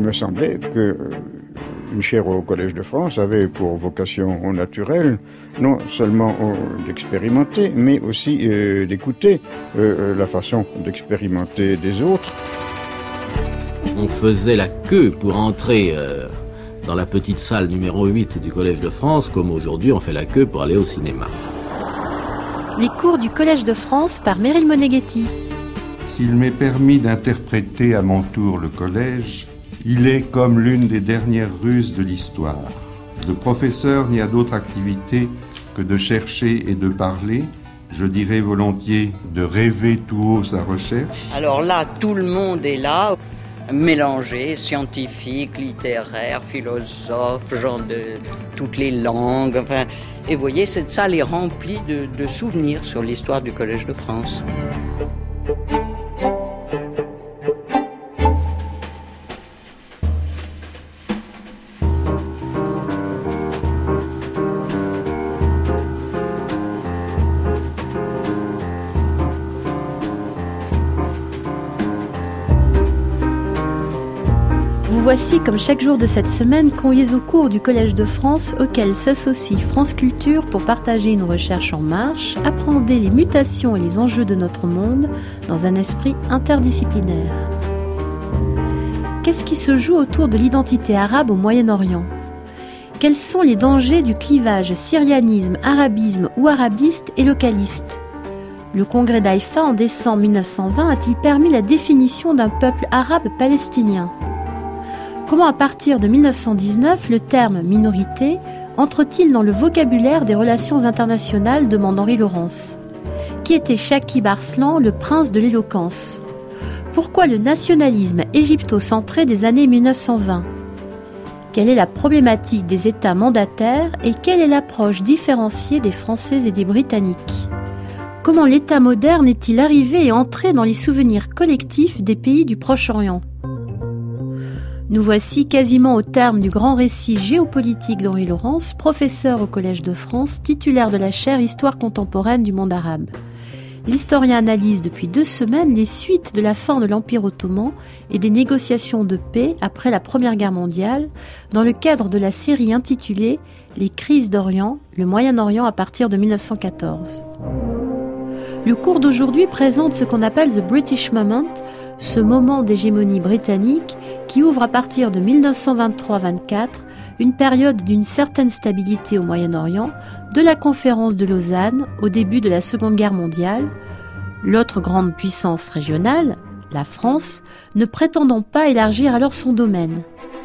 me semblait que une chaire au Collège de France avait pour vocation naturelle non seulement d'expérimenter, mais aussi d'écouter la façon d'expérimenter des autres. On faisait la queue pour entrer dans la petite salle numéro 8 du Collège de France, comme aujourd'hui on fait la queue pour aller au cinéma. Les cours du Collège de France par Meryl Moneghetti. S'il m'est permis d'interpréter à mon tour le collège, il est comme l'une des dernières ruses de l'histoire. Le professeur n'y a d'autre activité que de chercher et de parler, je dirais volontiers de rêver tout haut sa recherche. Alors là, tout le monde est là, mélangé, scientifique, littéraire, philosophe, gens de toutes les langues. Enfin, et vous voyez, cette salle est remplie de souvenirs sur l'histoire du Collège de France. Vous voici, comme chaque jour de cette semaine, conviés au cours du Collège de France, auquel s'associe France Culture pour partager une recherche en marche, appréhender les mutations et les enjeux de notre monde dans un esprit interdisciplinaire. Qu'est-ce qui se joue autour de l'identité arabe au Moyen-Orient ? Quels sont les dangers du clivage syrianisme, arabisme ou arabiste et localiste ? Le congrès d'Haïfa en décembre 1920 a-t-il permis la définition d'un peuple arabe palestinien ? Comment, à partir de 1919, le terme « minorité » entre-t-il dans le vocabulaire des relations internationales, demande Henri Laurence. Qui était Shakib Arslan, le prince de l'éloquence ? Pourquoi le nationalisme égypto-centré des années 1920 ? Quelle est la problématique des États mandataires et quelle est l'approche différenciée des Français et des Britanniques ? Comment l'État moderne est-il arrivé et entré dans les souvenirs collectifs des pays du Proche-Orient ? Nous voici quasiment au terme du grand récit géopolitique d'Henri Laurence, professeur au Collège de France, titulaire de la chaire Histoire contemporaine du monde arabe. L'historien analyse depuis 2 semaines les suites de la fin de l'Empire ottoman et des négociations de paix après la Première Guerre mondiale, dans le cadre de la série intitulée « Les crises d'Orient, le Moyen-Orient à partir de 1914 ». Le cours d'aujourd'hui présente ce qu'on appelle « the British moment », ce moment d'hégémonie britannique qui ouvre à partir de 1923-24 une période d'une certaine stabilité au Moyen-Orient, de la conférence de Lausanne au début de la Seconde Guerre mondiale, l'autre grande puissance régionale, la France, ne prétendant pas élargir alors son domaine.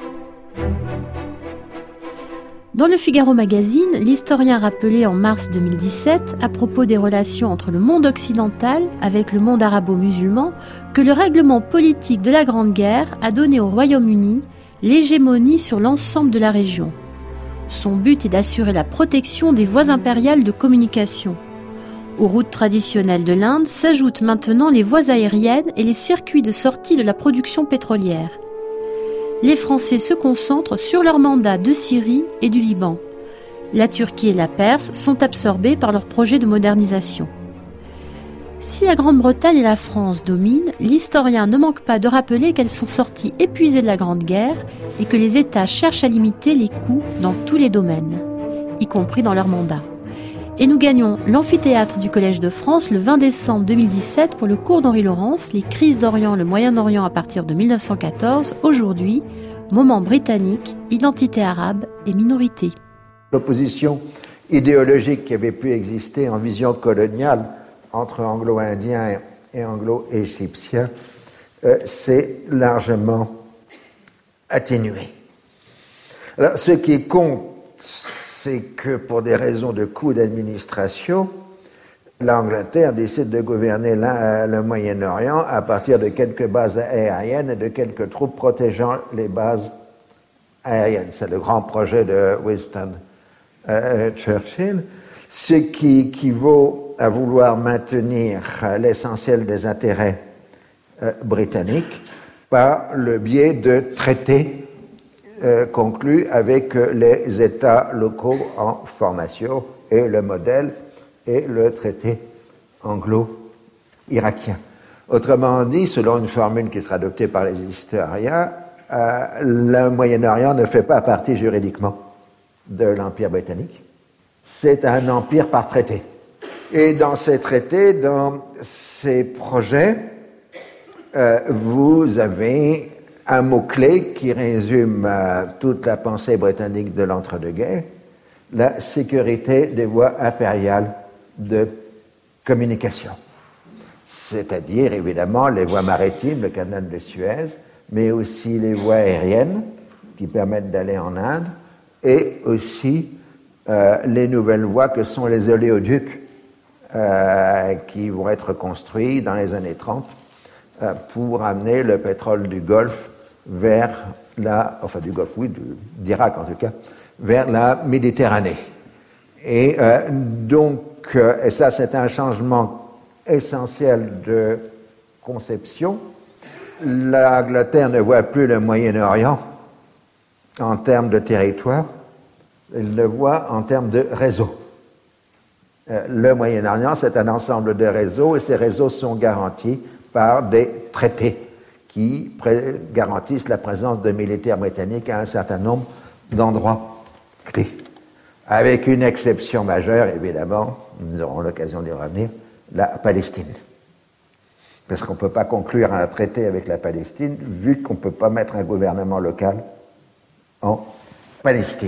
Dans le Figaro Magazine, l'historien rappelait en mars 2017, à propos des relations entre le monde occidental avec le monde arabo-musulman, que le règlement politique de la Grande Guerre a donné au Royaume-Uni l'hégémonie sur l'ensemble de la région. Son but est d'assurer la protection des voies impériales de communication. Aux routes traditionnelles de l'Inde s'ajoutent maintenant les voies aériennes et les circuits de sortie de la production pétrolière. Les Français se concentrent sur leur mandat de Syrie et du Liban. La Turquie et la Perse sont absorbées par leurs projets de modernisation. Si la Grande-Bretagne et la France dominent, l'historien ne manque pas de rappeler qu'elles sont sorties épuisées de la Grande Guerre et que les États cherchent à limiter les coûts dans tous les domaines, y compris dans leur mandat. Et nous gagnons l'amphithéâtre du Collège de France le 20 décembre 2017 pour le cours d'Henri Laurence, Les crises d'Orient, le Moyen-Orient à partir de 1914, aujourd'hui, moment britannique, identité arabe et minorité. L'opposition idéologique qui avait pu exister en vision coloniale entre anglo-indiens et anglo-égyptiens s'est largement atténuée. Alors, ce qui compte, c'est que pour des raisons de coût d'administration, l'Angleterre décide de gouverner le Moyen-Orient à partir de quelques bases aériennes et de quelques troupes protégeant les bases aériennes. C'est le grand projet de Winston Churchill, ce qui équivaut à vouloir maintenir l'essentiel des intérêts britanniques par le biais de traités conclus avec les États locaux en formation, et le modèle est le traité anglo-irakien. Autrement dit, selon une formule qui sera adoptée par les historiens, le Moyen-Orient ne fait pas partie juridiquement de l'Empire britannique. C'est un empire par traité. Et dans ces traités, dans ces projets, vous avez un mot-clé qui résume toute la pensée britannique de l'entre-deux-guerres, la sécurité des voies impériales de communication. C'est-à-dire, évidemment, les voies maritimes, le canal de Suez, mais aussi les voies aériennes qui permettent d'aller en Inde, et aussi les nouvelles voies que sont les oléoducs qui vont être construits dans les années 30 pour amener le pétrole du Golfe vers du Golfe, oui, d'Irak en tout cas, vers la Méditerranée. Et et ça c'est un changement essentiel de conception. L'Angleterre ne voit plus le Moyen-Orient en termes de territoire, elle le voit en termes de réseau. Le Moyen-Orient, c'est un ensemble de réseaux, et ces réseaux sont garantis par des traités qui garantissent la présence de militaires britanniques à un certain nombre d'endroits clés. Avec une exception majeure, évidemment, nous aurons l'occasion d'y revenir, la Palestine. Parce qu'on ne peut pas conclure un traité avec la Palestine, vu qu'on ne peut pas mettre un gouvernement local en Palestine.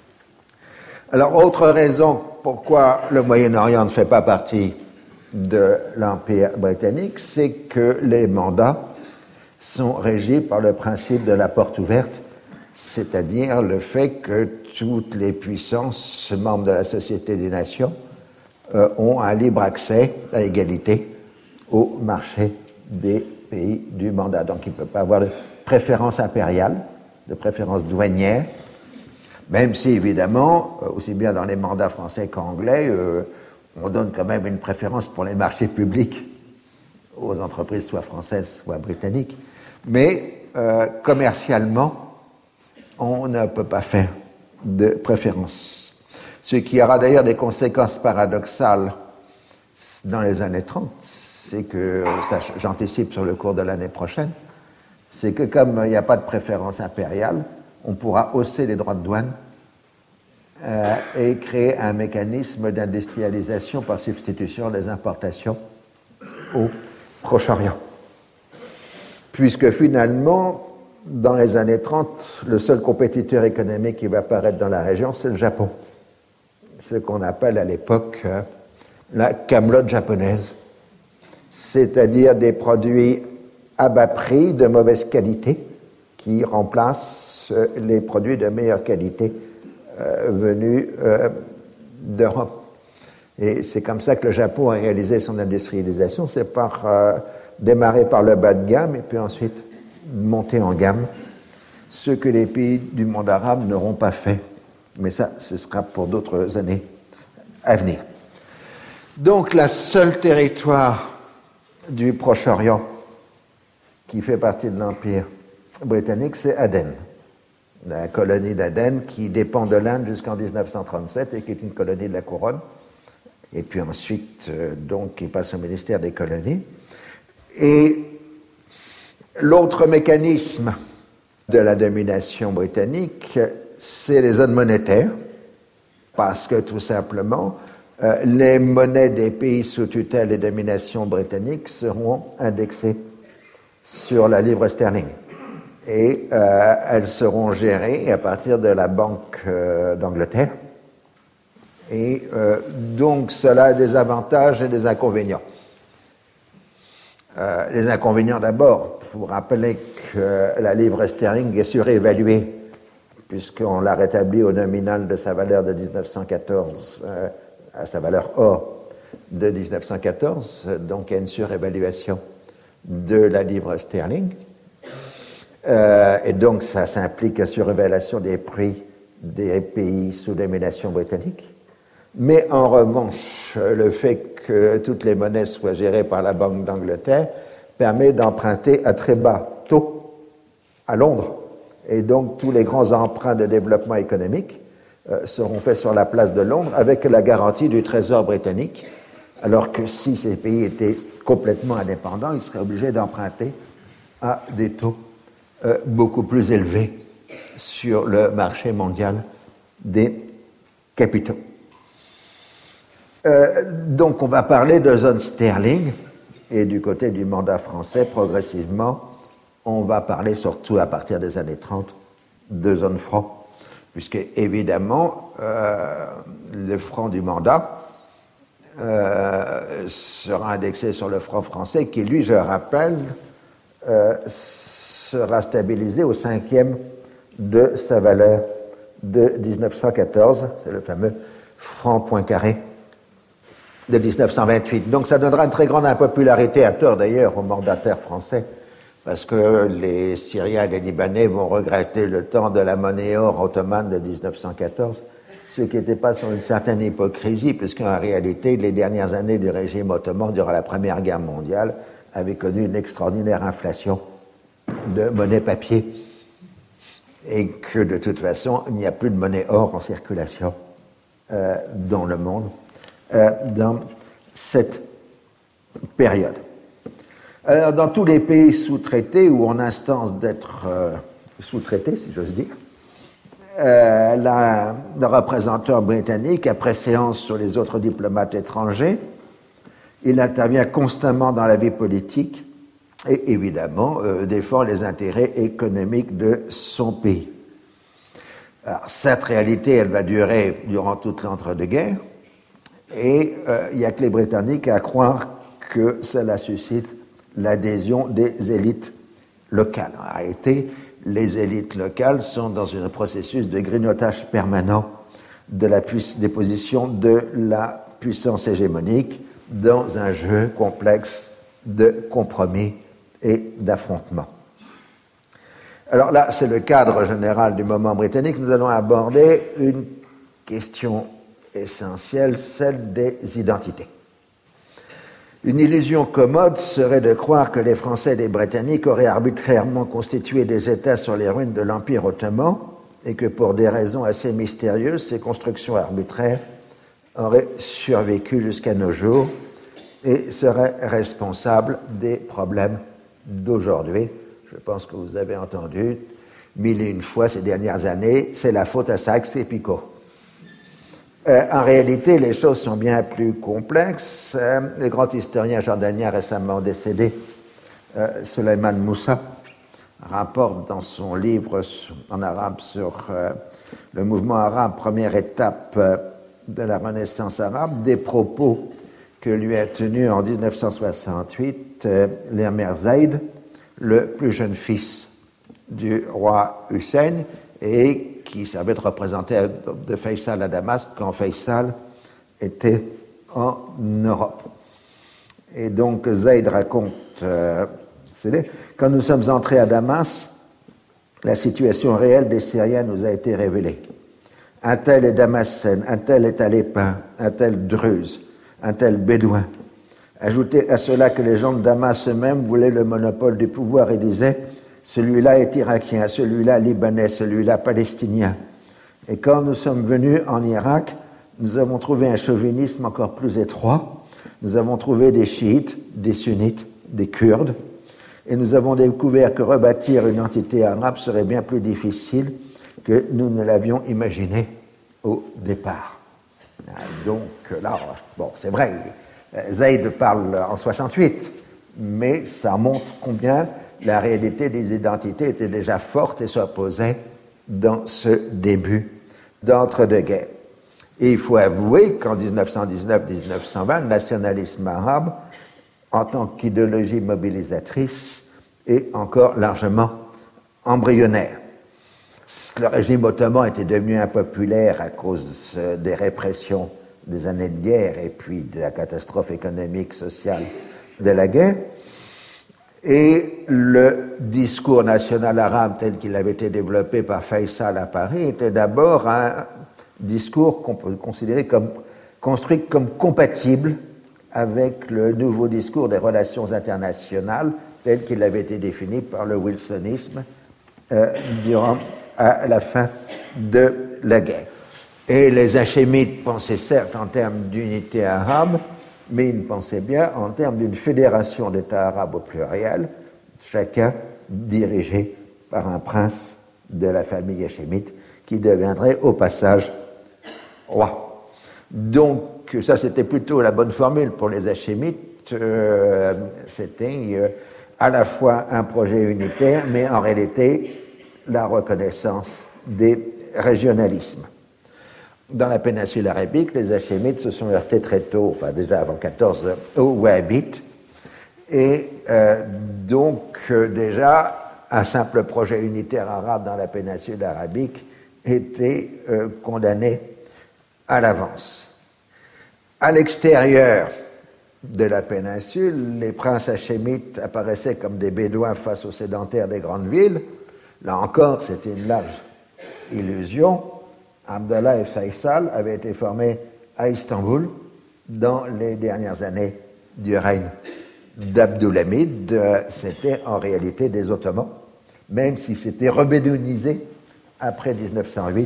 Alors, autre raison pourquoi le Moyen-Orient ne fait pas partie de l'Empire britannique, c'est que les mandats sont régis par le principe de la porte ouverte, c'est-à-dire le fait que toutes les puissances membres de la Société des Nations ont un libre accès à égalité au marché des pays du mandat. Donc il ne peut pas avoir de préférence impériale, de préférence douanière, même si évidemment, aussi bien dans les mandats français qu'anglais, on donne quand même une préférence pour les marchés publics aux entreprises soit françaises, soit britanniques. Mais commercialement, on ne peut pas faire de préférence. Ce qui aura d'ailleurs des conséquences paradoxales dans les années 30, c'est que, ça, j'anticipe sur le cours de l'année prochaine, c'est que comme il n'y a pas de préférence impériale, on pourra hausser les droits de douane et créer un mécanisme d'industrialisation par substitution des importations au Proche-Orient. Puisque finalement, dans les années 30, le seul compétiteur économique qui va apparaître dans la région, c'est le Japon. Ce qu'on appelle à l'époque la camelote japonaise, c'est-à-dire des produits à bas prix, de mauvaise qualité, qui remplacent les produits de meilleure qualité venus d'Europe. Et c'est comme ça que le Japon a réalisé son industrialisation, c'est démarrer par le bas de gamme et puis ensuite monter en gamme, ce que les pays du monde arabe n'auront pas fait. Mais ça, ce sera pour d'autres années à venir. Donc, la seule territoire du Proche-Orient qui fait partie de l'Empire britannique, c'est Aden. La colonie d'Aden qui dépend de l'Inde jusqu'en 1937 et qui est une colonie de la couronne. Et puis ensuite, donc, qui passe au ministère des colonies. Et l'autre mécanisme de la domination britannique, c'est les zones monétaires, parce que tout simplement, les monnaies des pays sous tutelle et domination britannique seront indexées sur la livre sterling. Et elles seront gérées à partir de la Banque d'Angleterre. Et donc, cela a des avantages et des inconvénients. Les inconvénients d'abord, il faut rappeler que la livre sterling est surévaluée, puisqu'on l'a rétablie au nominal de sa valeur de 1914 à sa valeur or de 1914, donc il y a une surévaluation de la livre sterling. Et donc ça implique une surévaluation des prix des pays sous domination britannique. Mais en revanche, le fait que toutes les monnaies soient gérées par la Banque d'Angleterre permet d'emprunter à très bas taux à Londres. Et donc tous les grands emprunts de développement économique seront faits sur la place de Londres avec la garantie du Trésor britannique, alors que si ces pays étaient complètement indépendants, ils seraient obligés d'emprunter à des taux beaucoup plus élevé sur le marché mondial des capitaux. Donc on va parler de zone sterling, et du côté du mandat français, progressivement, on va parler surtout à partir des années 30 de zone franc, puisque évidemment le franc du mandat sera indexé sur le franc français qui, lui, je rappelle, sera stabilisé au 5e de sa valeur de 1914, c'est le fameux franc Poincaré de 1928. Donc ça donnera une très grande impopularité, à tort d'ailleurs, aux mandataires français, parce que les Syriens et les Libanais vont regretter le temps de la monnaie or ottomane de 1914, ce qui n'était pas sans une certaine hypocrisie, puisqu'en réalité, les dernières années du régime ottoman, durant la Première Guerre mondiale, avaient connu une extraordinaire inflation de monnaie papier, et que de toute façon, il n'y a plus de monnaie or en circulation dans le monde dans cette période. Alors, dans tous les pays sous-traités ou en instance d'être sous-traités, si j'ose dire, le représentant britannique, après séance sur les autres diplomates étrangers, il intervient constamment dans la vie politique et évidemment défend les intérêts économiques de son pays. Alors, cette réalité, elle va durer durant toute l'entre-deux-guerres, et il n'y a que les Britanniques à croire que cela suscite l'adhésion des élites locales. En réalité, les élites locales sont dans un processus de grignotage permanent des positions de la puissance hégémonique dans un jeu complexe de compromis et d'affrontements. Alors là, c'est le cadre général du moment britannique. Nous allons aborder une question essentielle, celle des identités. Une illusion commode serait de croire que les Français et les Britanniques auraient arbitrairement constitué des États sur les ruines de l'Empire ottoman et que pour des raisons assez mystérieuses, ces constructions arbitraires auraient survécu jusqu'à nos jours et seraient responsables des problèmes d'aujourd'hui. Je pense que vous avez entendu mille et une fois ces dernières années, c'est la faute à Sykes et Picot. En réalité, les choses sont bien plus complexes. Le grand historien jordanien récemment décédé, Suleiman Moussa, rapporte dans son livre en arabe sur le mouvement arabe, première étape de la Renaissance arabe, des propos que lui a tenus en 1968 l'Emir Zaïd, le plus jeune fils du roi Hussein, et qui servait de représentant de Faisal à Damas quand Faisal était en Europe. Et donc Zaïd raconte, quand nous sommes entrés à Damas, la situation réelle des Syriens nous a été révélée. Un tel est Damascène, un tel est Alépin, un tel Druze, un tel Bédouin. Ajoutez à cela que les gens de Damas eux-mêmes voulaient le monopole du pouvoir et disaient « celui-là est irakien, celui-là libanais, celui-là palestinien ». Et quand nous sommes venus en Irak, nous avons trouvé un chauvinisme encore plus étroit. Nous avons trouvé des chiites, des sunnites, des kurdes, et nous avons découvert que rebâtir une entité arabe serait bien plus difficile que nous ne l'avions imaginé au départ. Donc là, bon, c'est vrai, Zaïd parle en 68, mais ça montre combien la réalité des identités était déjà forte et s'opposait dans ce début d'entre-deux-guerres. Et il faut avouer qu'en 1919-1920, le nationalisme arabe, en tant qu'idéologie mobilisatrice, est encore largement embryonnaire. Le régime ottoman était devenu impopulaire à cause des répressions des années de guerre et puis de la catastrophe économique, sociale de la guerre. Et le discours national arabe tel qu'il avait été développé par Faisal à Paris était d'abord un discours qu'on peut considérer comme construit comme compatible avec le nouveau discours des relations internationales tel qu'il avait été défini par le wilsonisme à la fin de la guerre. Et les hachémites pensaient certes en termes d'unité arabe, mais ils pensaient bien en termes d'une fédération d'États arabes au pluriel, chacun dirigé par un prince de la famille hachémite qui deviendrait au passage roi. Donc ça c'était plutôt la bonne formule pour les hachémites, c'était à la fois un projet unitaire mais en réalité la reconnaissance des régionalismes. Dans la péninsule arabique, les hachémites se sont heurtés très tôt, enfin déjà avant 14, aux wahhabites, et déjà un simple projet unitaire arabe dans la péninsule arabique était condamné à l'avance. À l'extérieur de la péninsule, les princes hachémites apparaissaient comme des bédouins face aux sédentaires des grandes villes. Là encore, c'était une large illusion. Abdallah et Faisal avaient été formés à Istanbul dans les dernières années du règne d'Abdulhamid. C'était en réalité des Ottomans, même si c'était rebédouinisé après 1908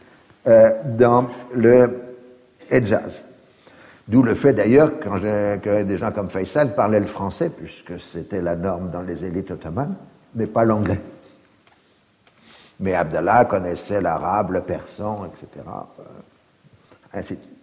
dans le Hedjaz. D'où le fait d'ailleurs que des gens comme Faisal parlaient le français, puisque c'était la norme dans les élites ottomanes, mais pas l'anglais. Mais Abdallah connaissait l'arabe, le persan, etc. Ainsi de suite.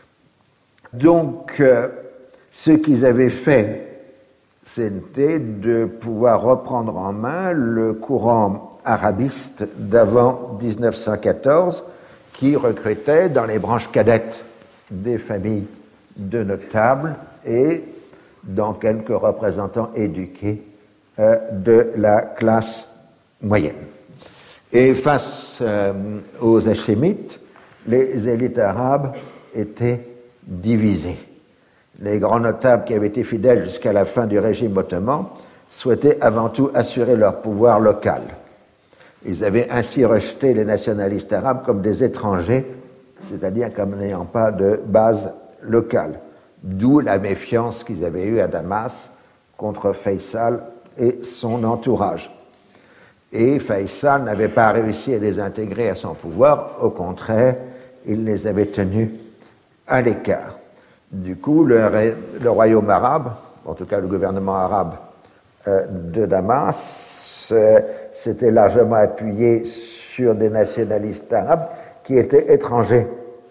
Donc, ce qu'ils avaient fait, c'était de pouvoir reprendre en main le courant arabiste d'avant 1914 qui recrutait dans les branches cadettes des familles de notables et dans quelques représentants éduqués de la classe moyenne. Et face aux hachémites, les élites arabes étaient divisées. Les grands notables qui avaient été fidèles jusqu'à la fin du régime ottoman souhaitaient avant tout assurer leur pouvoir local. Ils avaient ainsi rejeté les nationalistes arabes comme des étrangers, c'est-à-dire comme n'ayant pas de base locale. D'où la méfiance qu'ils avaient eue à Damas contre Faisal et son entourage. Et Faisal n'avait pas réussi à les intégrer à son pouvoir, au contraire, il les avait tenus à l'écart. Du coup, le royaume arabe, en tout cas le gouvernement arabe de Damas, s'était largement appuyé sur des nationalistes arabes qui étaient étrangers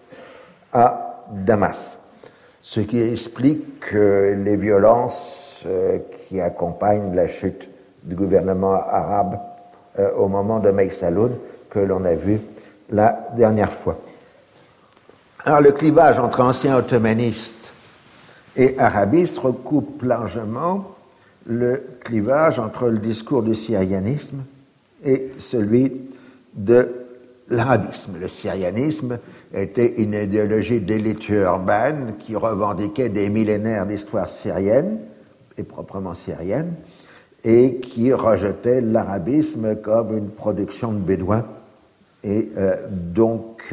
à Damas. Ce qui explique les violences qui accompagnent la chute du gouvernement arabe au moment de Meïk-Saloun, que l'on a vu la dernière fois. Alors le clivage entre anciens ottomanistes et arabistes recoupe largement le clivage entre le discours du syrianisme et celui de l'arabisme. Le syrianisme était une idéologie d'élite urbaine qui revendiquait des millénaires d'histoire syrienne, et proprement syrienne, et qui rejetait l'arabisme comme une production de bédouins et donc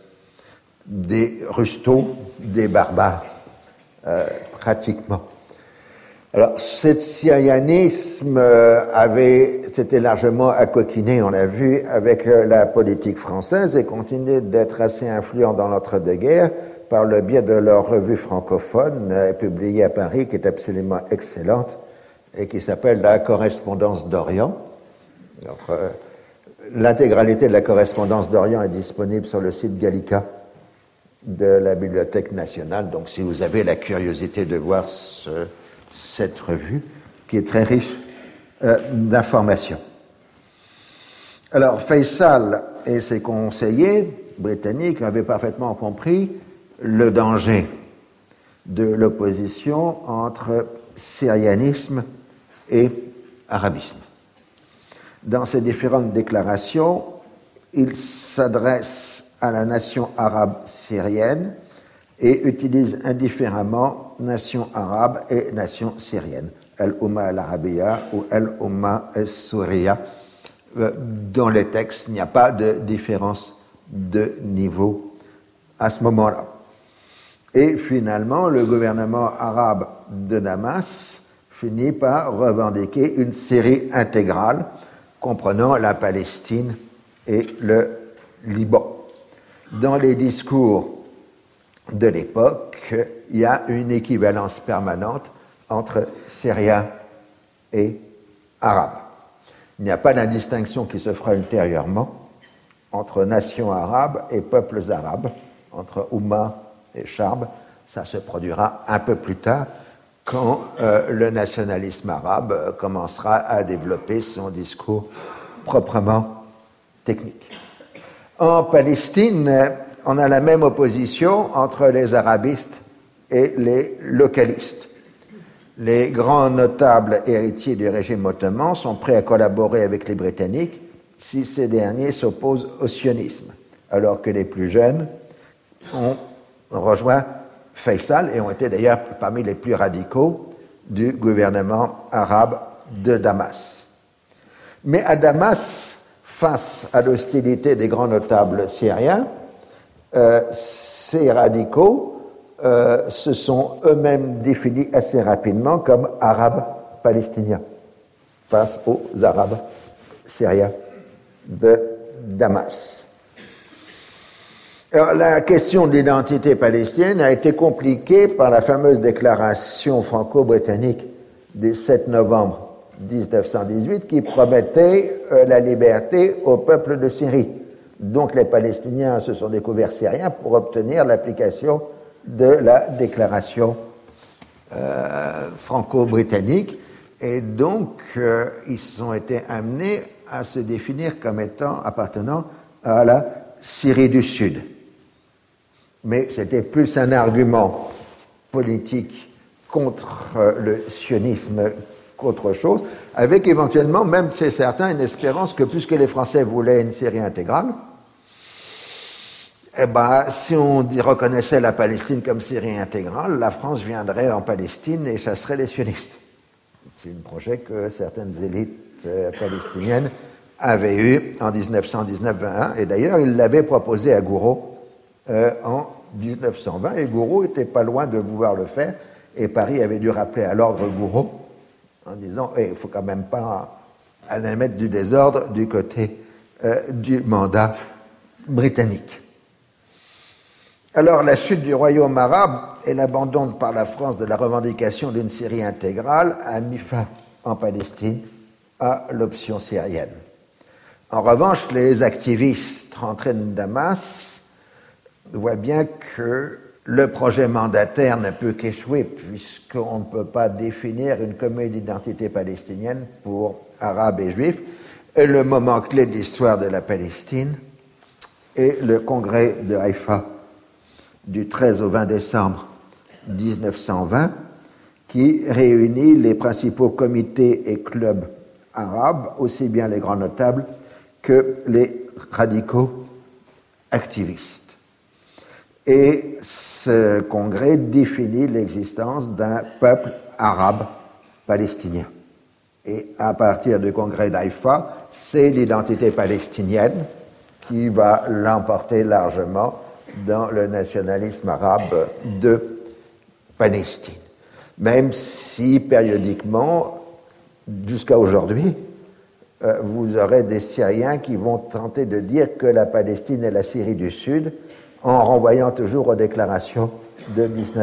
des rustos, des barbares, pratiquement. Alors, ce syrianisme s'était largement accoquiné, on l'a vu, avec la politique française et continuait d'être assez influent dans l'entre-deux-guerres par le biais de leur revue francophone publiée à Paris, qui est absolument excellente, et qui s'appelle La Correspondance d'Orient. L'intégralité de la Correspondance d'Orient est disponible sur le site Gallica de la Bibliothèque nationale. Donc, si vous avez la curiosité de voir cette revue, qui est très riche d'informations. Alors, Faisal et ses conseillers britanniques avaient parfaitement compris le danger de l'opposition entre syrianisme et arabisme. Dans ses différentes déclarations, il s'adresse à la nation arabe syrienne et utilise indifféremment nation arabe et nation syrienne, al-Umma al-Arabiya ou al-Umma al-Souriya. Dans les textes, il n'y a pas de différence de niveau à ce moment-là. Et finalement, le gouvernement arabe de Damas finit par revendiquer une Syrie intégrale comprenant la Palestine et le Liban. Dans les discours de l'époque, il y a une équivalence permanente entre Syriens et Arabes. Il n'y a pas d'indistinction qui se fera ultérieurement entre nations arabes et peuples arabes, entre Oumma et Charb. Ça se produira un peu plus tard, quand le nationalisme arabe commencera à développer son discours proprement technique. En Palestine, on a la même opposition entre les arabistes et les localistes. Les grands notables héritiers du régime ottoman sont prêts à collaborer avec les Britanniques si ces derniers s'opposent au sionisme, alors que les plus jeunes ont rejoint Faisal et ont été d'ailleurs parmi les plus radicaux du gouvernement arabe de Damas. Mais à Damas, face à l'hostilité des grands notables syriens, ces radicaux se sont eux-mêmes définis assez rapidement comme arabes palestiniens face aux arabes syriens de Damas. Alors, la question de l'identité palestinienne a été compliquée par la fameuse déclaration franco-britannique du 7 novembre 1918 qui promettait la liberté au peuple de Syrie. Donc les Palestiniens se sont découverts syriens pour obtenir l'application de la déclaration franco-britannique et donc ils ont été amenés à se définir comme étant appartenant à la Syrie du Sud. Mais c'était plus un argument politique contre le sionisme qu'autre chose, avec éventuellement, même c'est certain, une espérance que puisque les Français voulaient une Syrie intégrale, eh ben, si on reconnaissait la Palestine comme Syrie intégrale, la France viendrait en Palestine et chasserait les sionistes. C'est un projet que certaines élites palestiniennes avaient eu en 1919-21, et d'ailleurs, ils l'avaient proposé à Gouraud en 1920, et Gouraud n'était pas loin de vouloir le faire, et Paris avait dû rappeler à l'ordre Gouraud en disant il ne faut quand même pas aller mettre du désordre du côté du mandat britannique. Alors, la chute du royaume arabe et l'abandon par la France de la revendication d'une Syrie intégrale a mis fin en Palestine à l'option syrienne. En revanche, les activistes rentrés de Damas voient bien que le projet mandataire ne peut qu'échouer puisqu'on ne peut pas définir une commune d'identité palestinienne pour arabes et juifs. Et le moment clé de l'histoire de la Palestine est le congrès de Haïfa du 13 au 20 décembre 1920 qui réunit les principaux comités et clubs arabes, aussi bien les grands notables que les radicaux activistes. Et ce congrès définit l'existence d'un peuple arabe palestinien. Et à partir du congrès d'Haïfa, c'est l'identité palestinienne qui va l'emporter largement dans le nationalisme arabe de Palestine. Même si, périodiquement, jusqu'à aujourd'hui, vous aurez des Syriens qui vont tenter de dire que la Palestine est la Syrie du Sud, en renvoyant toujours aux déclarations de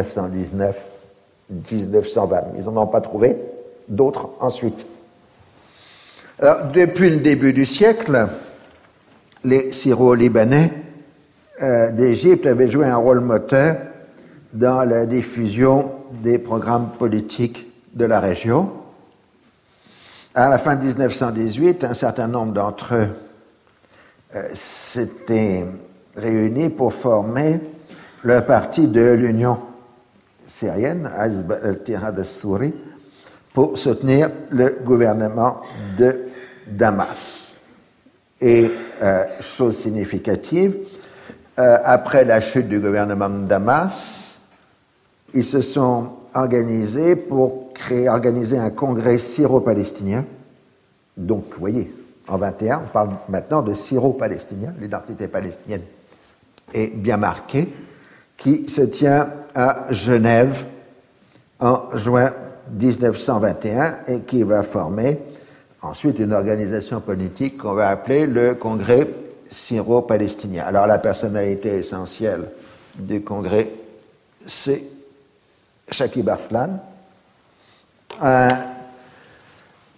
1919-1920. Ils n'en ont pas trouvé d'autres ensuite. Alors, depuis le début du siècle, les Syro-Libanais d'Égypte avaient joué un rôle moteur dans la diffusion des programmes politiques de la région. À la fin de 1918, un certain nombre d'entre eux s'étaient réunis pour former le parti de l'Union syrienne, Hizb al-Ittihad al-Souri, pour soutenir le gouvernement de Damas. Et, chose significative, après la chute du gouvernement de Damas, ils se sont organisés pour organiser un congrès syro-palestinien. Donc, vous voyez, en 21, on parle maintenant de syro-palestinien, l'identité palestinienne est bien marquée, qui se tient à Genève en juin 1921 et qui va former ensuite une organisation politique qu'on va appeler le Congrès syro-palestinien. Alors la personnalité essentielle du Congrès, c'est Shakib Arslan, un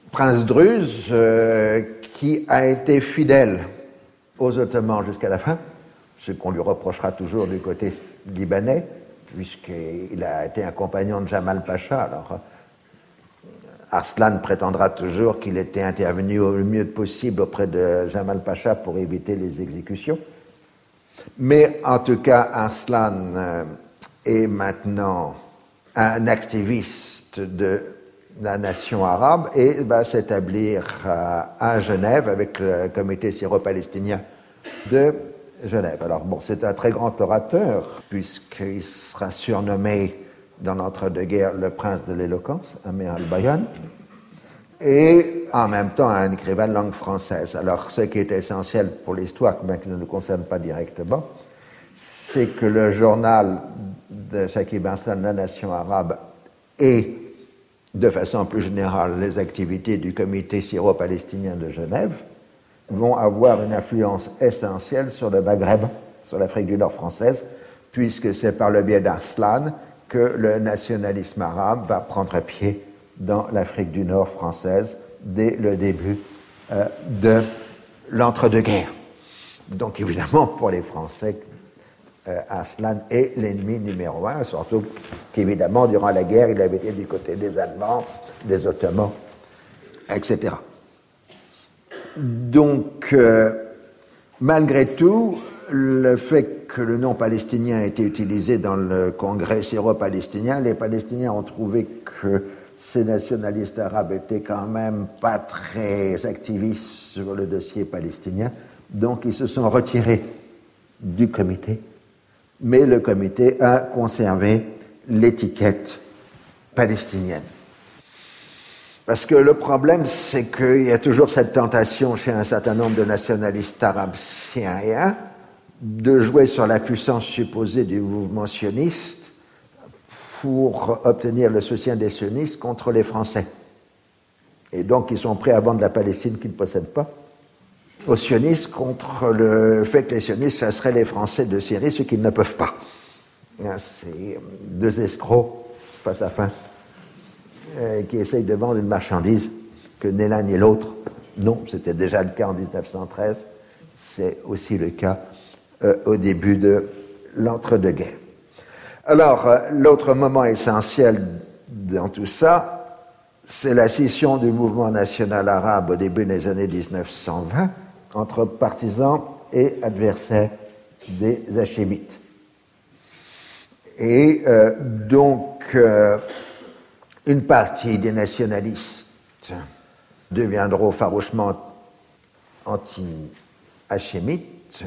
prince druze qui a été fidèle aux Ottomans jusqu'à la fin, ce qu'on lui reprochera toujours du côté libanais, puisqu'il a été un compagnon de Jamal Pacha. Alors, Arslan prétendra toujours qu'il était intervenu au mieux possible auprès de Jamal Pacha pour éviter les exécutions. Mais en tout cas, Arslan est maintenant un activiste de la nation arabe et va s'établir à Genève avec le comité syro-palestinien de Genève. Alors bon, c'est un très grand orateur puisqu'il sera surnommé dans l'entre-deux-guerres le prince de l'éloquence, Amir al-Bayan, et en même temps un écrivain de langue française. Alors ce qui est essentiel pour l'histoire, mais qui ne nous concerne pas directement, c'est que le journal de Shakib Arslan, La Nation arabe, et de façon plus générale les activités du comité syro-palestinien de Genève vont avoir une influence essentielle sur le Maghreb, sur l'Afrique du Nord française, puisque c'est par le biais d'Arslan que le nationalisme arabe va prendre pied dans l'Afrique du Nord française dès le début de l'entre-deux-guerres. Donc évidemment, pour les Français, Arslan est l'ennemi numéro un, surtout qu'évidemment, durant la guerre, il avait été du côté des Allemands, des Ottomans, etc. Donc, malgré tout, le fait que le nom palestinien a été utilisé dans le congrès syro-palestinien, les Palestiniens ont trouvé que ces nationalistes arabes étaient quand même pas très activistes sur le dossier palestinien, donc ils se sont retirés du comité, mais le comité a conservé l'étiquette palestinienne. Parce que le problème, c'est qu'il y a toujours cette tentation chez un certain nombre de nationalistes arabes syriens de jouer sur la puissance supposée du mouvement sioniste pour obtenir le soutien des sionistes contre les Français. Et donc, ils sont prêts à vendre la Palestine qu'ils ne possèdent pas aux sionistes contre le fait que les sionistes chasseraient les Français de Syrie, ce qu'ils ne peuvent pas. C'est deux escrocs face à face qui essayent de vendre une marchandise que ni l'un ni l'autre. Non, c'était déjà le cas en 1913, c'est aussi le cas au début de l'entre-deux-guerres. Alors, l'autre moment essentiel dans tout ça, c'est la scission du mouvement national arabe au début des années 1920 entre partisans et adversaires des Hachémites. Et donc, une partie des nationalistes deviendront farouchement anti-hachémites,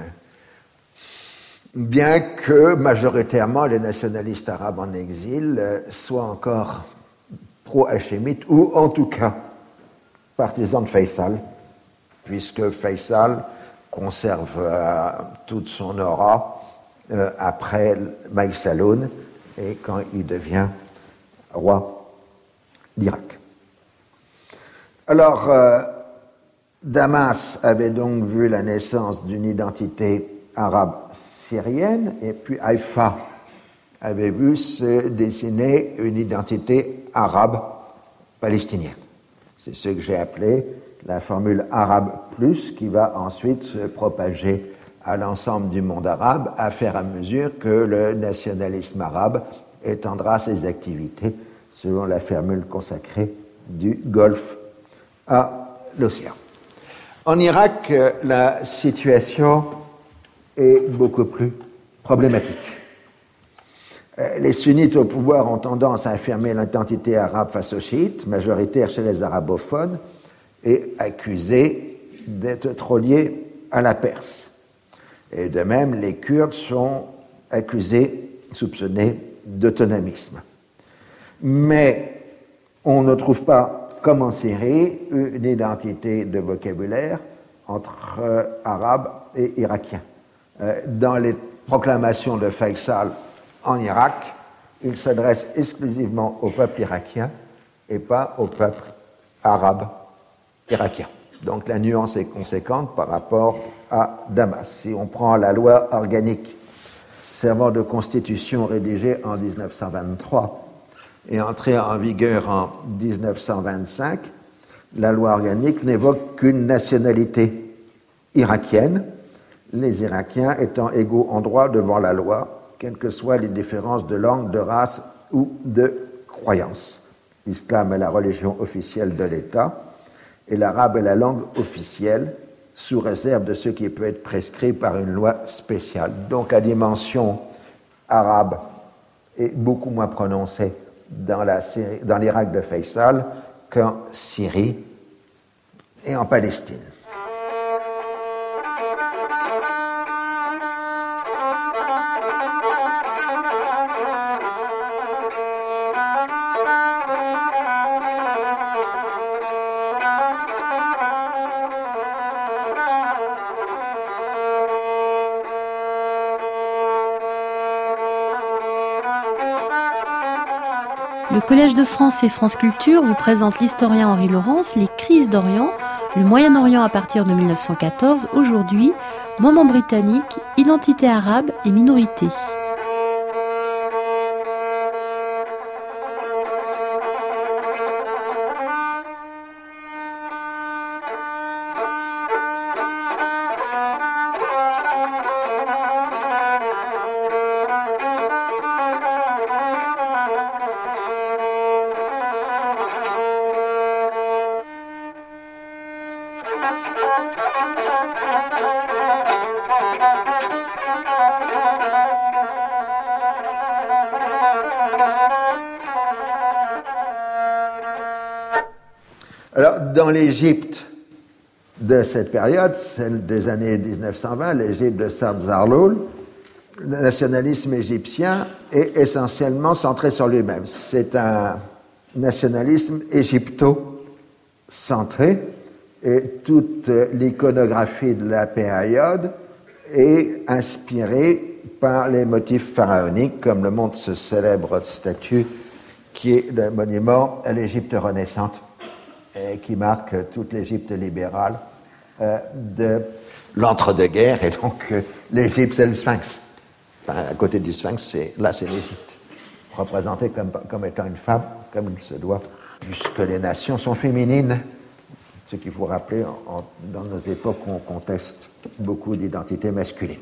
bien que majoritairement les nationalistes arabes en exil soient encore pro-hachémites, ou en tout cas partisans de Faisal, puisque Faisal conserve toute son aura après Malik Saloun et quand il devient roi d'Irak. Alors, Damas avait donc vu la naissance d'une identité arabe syrienne, et puis Haïfa avait vu se dessiner une identité arabe palestinienne. C'est ce que j'ai appelé la formule arabe plus, qui va ensuite se propager à l'ensemble du monde arabe, à faire à mesure que le nationalisme arabe étendra ses activités selon la formule consacrée du Golfe à l'océan. En Irak, la situation est beaucoup plus problématique. Les sunnites au pouvoir ont tendance à affirmer l'identité arabe face aux chiites, majoritaires chez les arabophones, et accusés d'être trop liés à la Perse. Et de même, les Kurdes sont accusés, soupçonnés d'autonomisme. Mais on ne trouve pas, comme en Syrie, une identité de vocabulaire entre arabes et irakiens. Dans les proclamations de Faisal en Irak, il s'adresse exclusivement au peuple irakien et pas au peuple arabe irakien. Donc la nuance est conséquente par rapport à Damas. Si on prend la loi organique servant de constitution rédigée en 1923 et entrée en vigueur en 1925, la loi organique n'évoque qu'une nationalité irakienne, les Irakiens étant égaux en droit devant la loi, quelles que soient les différences de langue, de race ou de croyance. L'islam est la religion officielle de l'État et l'arabe est la langue officielle, sous réserve de ce qui peut être prescrit par une loi spéciale. Donc la dimension arabe est beaucoup moins prononcée dans l'Irak de Faisal qu'en Syrie et en Palestine. Le Collège de France et France Culture vous présente l'historien Henri Laurence, les crises d'Orient, le Moyen-Orient à partir de 1914, aujourd'hui, moment britannique, identité arabe et minorité. Alors, dans l'Égypte de cette période, celle des années 1920, l'Égypte de Saad Zarloul, le nationalisme égyptien est essentiellement centré sur lui-même. C'est un nationalisme égypto-centré et toute l'iconographie de la période est inspirée par les motifs pharaoniques, comme le montre ce célèbre statue qui est le monument à l'Égypte renaissante et qui marque toute l'Égypte libérale de l'entre-deux-guerres. Et donc, l'Égypte, c'est le Sphinx. Enfin, à côté du Sphinx, c'est l'Égypte, représentée comme étant une femme, comme il se doit, puisque les nations sont féminines. Ce qu'il faut rappeler dans nos époques où on conteste beaucoup d'identités masculines.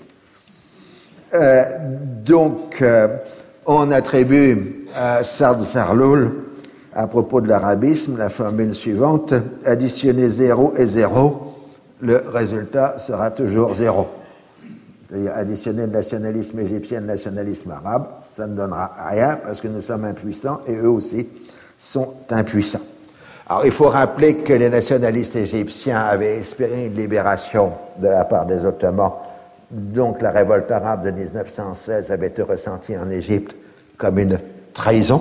Donc, on attribue à Saad Zarloul, à propos de l'arabisme, la formule suivante: additionner 0 et 0, le résultat sera toujours 0. C'est-à-dire additionner le nationalisme égyptien et le nationalisme arabe, ça ne donnera rien parce que nous sommes impuissants et eux aussi sont impuissants. Alors il faut rappeler que les nationalistes égyptiens avaient espéré une libération de la part des Ottomans, donc la révolte arabe de 1916 avait été ressentie en Égypte comme une trahison.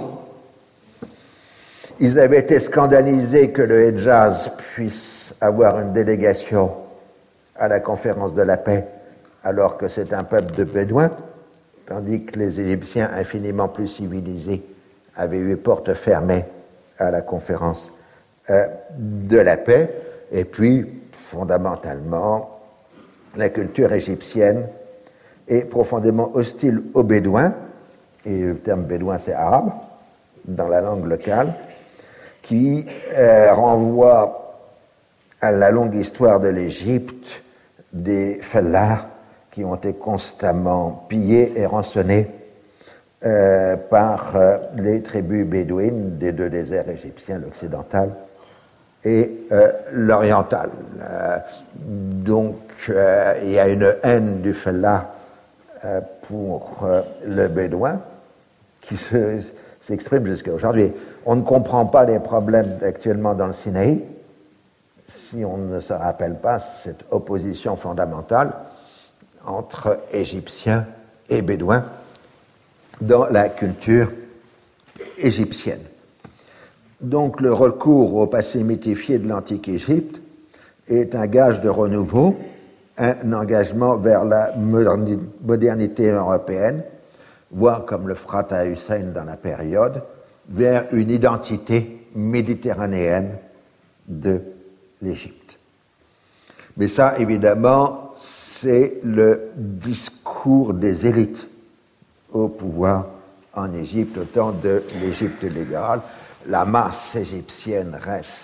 Ils avaient été scandalisés que le Hedjaz puisse avoir une délégation à la conférence de la paix alors que c'est un peuple de Bédouins, tandis que les Égyptiens infiniment plus civilisés avaient eu porte fermée à la conférence de la paix. Et puis, fondamentalement, la culture égyptienne est profondément hostile aux Bédouins, et le terme bédouin c'est arabe, dans la langue locale, qui renvoie à la longue histoire de l'Égypte, des fellahs qui ont été constamment pillés et rançonnés par les tribus bédouines des deux déserts égyptiens, l'occidental et l'oriental. Donc, il y a une haine du fellah pour le bédouin qui s'exprime jusqu'à aujourd'hui. On ne comprend pas les problèmes actuellement dans le Sinaï si on ne se rappelle pas cette opposition fondamentale entre Égyptiens et Bédouins dans la culture égyptienne. Donc le recours au passé mythifié de l'antique Égypte est un gage de renouveau, un engagement vers la modernité européenne, voire comme le fera Taha Hussein dans la période, vers une identité méditerranéenne de l'Égypte. Mais ça, évidemment, c'est le discours des élites au pouvoir en Égypte, au temps de l'Égypte libérale. La masse égyptienne reste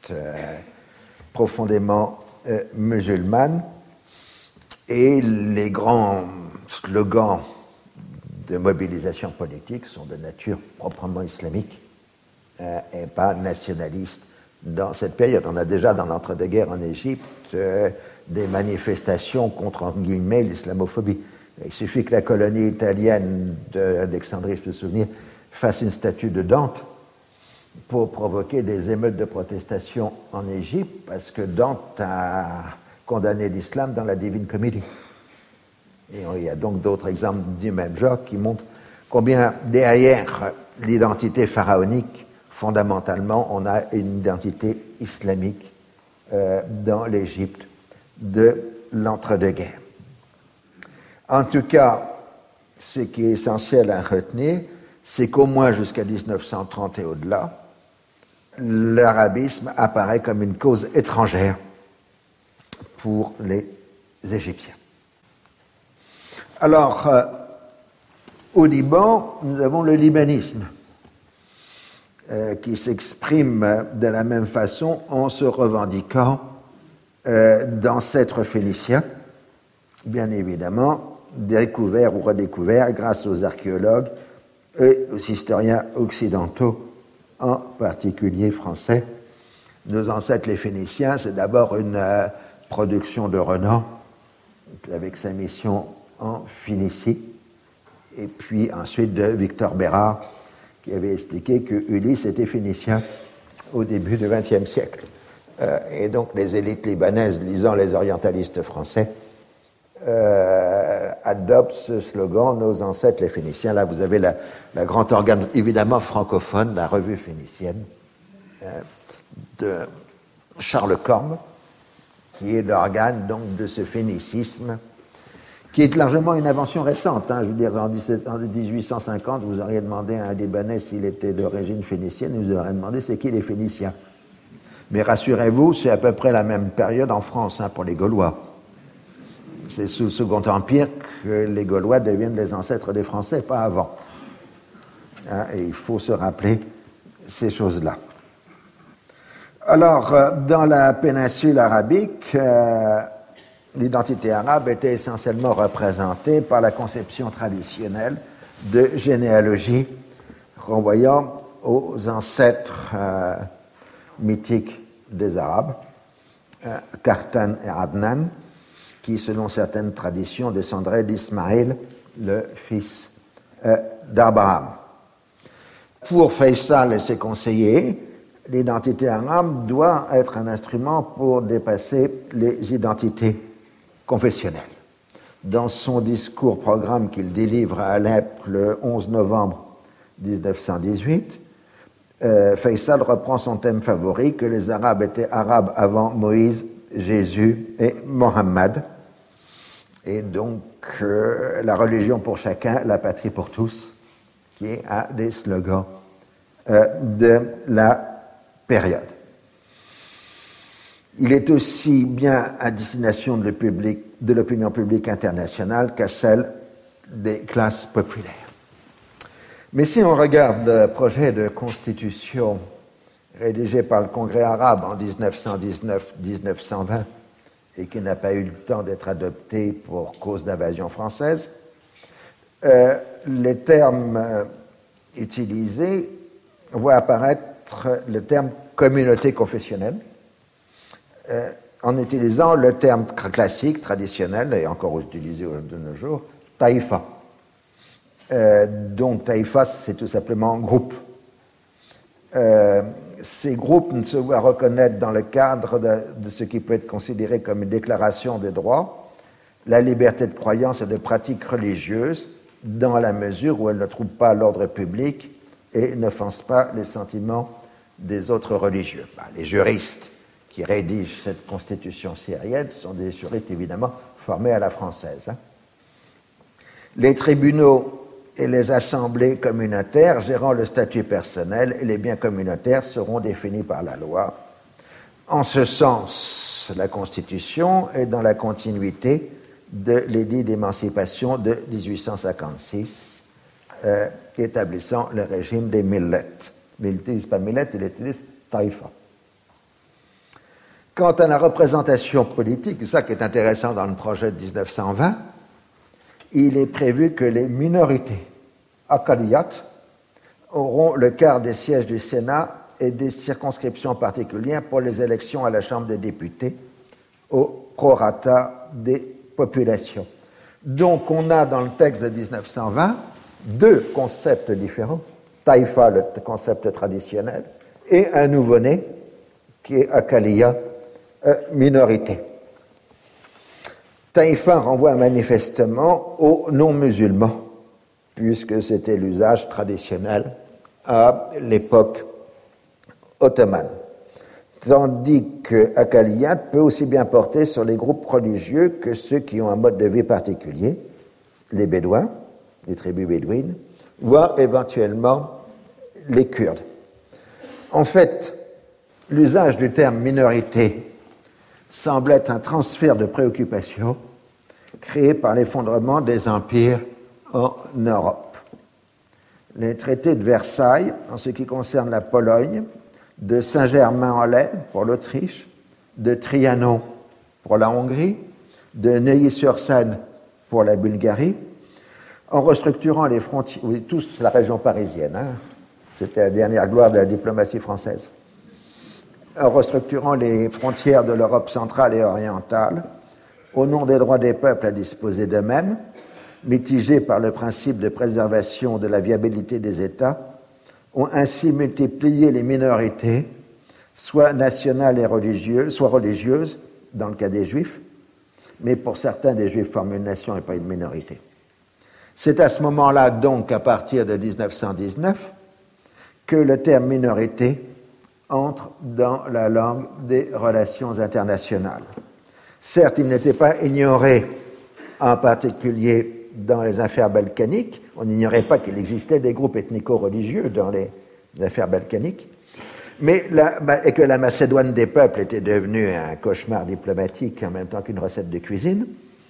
profondément musulmane, et les grands slogans de mobilisation politique sont de nature proprement islamique et pas nationaliste. Dans cette période, on a déjà dans l'entre-deux-guerres en Égypte des manifestations contre, entre guillemets, l'islamophobie. Il suffit que la colonie italienne d'Alexandrie, je me souviens, fasse une statue de Dante pour provoquer des émeutes de protestation en Égypte, parce que Dante a condamné l'islam dans la Divine Comédie. Et il y a donc d'autres exemples du même genre qui montrent combien derrière l'identité pharaonique, fondamentalement, on a une identité islamique dans l'Égypte de l'entre-deux-guerres. En tout cas, ce qui est essentiel à retenir, c'est qu'au moins jusqu'à 1930 et au-delà, l'arabisme apparaît comme une cause étrangère pour les Égyptiens. Alors, au Liban, nous avons le libanisme, qui s'exprime de la même façon en se revendiquant d'ancêtres phéniciens, bien évidemment, découverts ou redécouverts grâce aux archéologues et aux historiens occidentaux, en particulier français. Nos ancêtres les Phéniciens, c'est d'abord une production de Renan, avec sa mission en Phénicie, et puis ensuite de Victor Bérard, qui avait expliqué que Ulysse était phénicien au début du XXe siècle. Et donc les élites libanaises, lisant les orientalistes français, adoptent ce slogan « Nos ancêtres les Phéniciens ». Là, vous avez la grande organe, évidemment francophone, la revue phénicienne de Charles Corme, qui est l'organe donc de ce phénicisme, qui est largement une invention récente. Je veux dire, en 1850, vous auriez demandé à un Libanais s'il était d'origine phénicienne, il vous aurait demandé c'est qui les Phéniciens. Mais rassurez-vous, c'est à peu près la même période en France pour les Gaulois. C'est sous le Second Empire que les Gaulois deviennent les ancêtres des Français, pas avant. Et il faut se rappeler ces choses-là. Alors, dans la péninsule arabique, l'identité arabe était essentiellement représentée par la conception traditionnelle de généalogie renvoyant aux ancêtres mythiques des Arabes, Qartan et Adnan, qui, selon certaines traditions, descendraient d'Ismaïl, le fils d'Abraham. Pour Faysal et ses conseillers, l'identité arabe doit être un instrument pour dépasser les identités confessionnelles. Dans son discours-programme qu'il délivre à Alep le 11 novembre 1918, Faysal reprend son thème favori, que les Arabes étaient arabes avant Moïse, Jésus et Mohammed. Et donc, la religion pour chacun, la patrie pour tous, qui est un des slogans de la période. Il est aussi bien à destination de l'opinion publique internationale qu'à celle des classes populaires. Mais si on regarde le projet de constitution rédigé par le Congrès arabe en 1919-1920 et qui n'a pas eu le temps d'être adopté pour cause d'invasion française, les termes utilisés voient apparaître le terme communauté confessionnelle en utilisant le terme classique, traditionnel, et encore utilisé de nos jours, taïfa. Donc taïfa, c'est tout simplement groupe. Ces groupes ne se voient reconnaître dans le cadre de ce qui peut être considéré comme une déclaration des droits, la liberté de croyance et de pratique religieuse, dans la mesure où elle ne trouble pas l'ordre public et n'offense pas les sentiments des autres religieux. Les juristes qui rédigent cette constitution syrienne sont des juristes évidemment formés à la française. Les tribunaux et les assemblées communautaires gérant le statut personnel et les biens communautaires seront définis par la loi. En ce sens, la Constitution est dans la continuité de l'édit d'émancipation de 1856, établissant le régime des millets. Mais il n'utilise pas millet, il utilise taïfa. Quant à la représentation politique, c'est ça qui est intéressant dans le projet de 1920, il est prévu que les minorités aqaliyates auront le quart des sièges du Sénat et des circonscriptions particulières pour les élections à la Chambre des députés au prorata des populations. Donc on a dans le texte de 1920 deux concepts différents, taïfa, le concept traditionnel, et un nouveau-né qui est aqaliya, minorité. Taïfa renvoie manifestement aux non-musulmans, puisque c'était l'usage traditionnel à l'époque ottomane. Tandis que aqaliyat peut aussi bien porter sur les groupes religieux que ceux qui ont un mode de vie particulier, les Bédouins, les tribus bédouines, voire éventuellement les Kurdes. En fait, l'usage du terme minorité semble être un transfert de préoccupation créé par l'effondrement des empires en Europe. Les traités de Versailles, en ce qui concerne la Pologne, de Saint-Germain-en-Laye pour l'Autriche, de Trianon pour la Hongrie, de Neuilly-sur-Seine pour la Bulgarie, en restructurant les frontières, oui, tous la région parisienne, hein, c'était la dernière gloire de la diplomatie française, en restructurant les frontières de l'Europe centrale et orientale, au nom des droits des peuples à disposer d'eux-mêmes, mitigés par le principe de préservation de la viabilité des États, ont ainsi multiplié les minorités, soit nationales et religieuses, soit religieuses, dans le cas des Juifs, mais pour certains, des Juifs forment une nation et pas une minorité. C'est à ce moment-là, donc, à partir de 1919, que le terme minorité entre dans la langue des relations internationales. Certes, il n'était pas ignoré, en particulier dans les affaires balkaniques. On n'ignorait pas qu'il existait des groupes ethnico-religieux dans les affaires balkaniques, et que la Macédoine des peuples était devenue un cauchemar diplomatique en même temps qu'une recette de cuisine.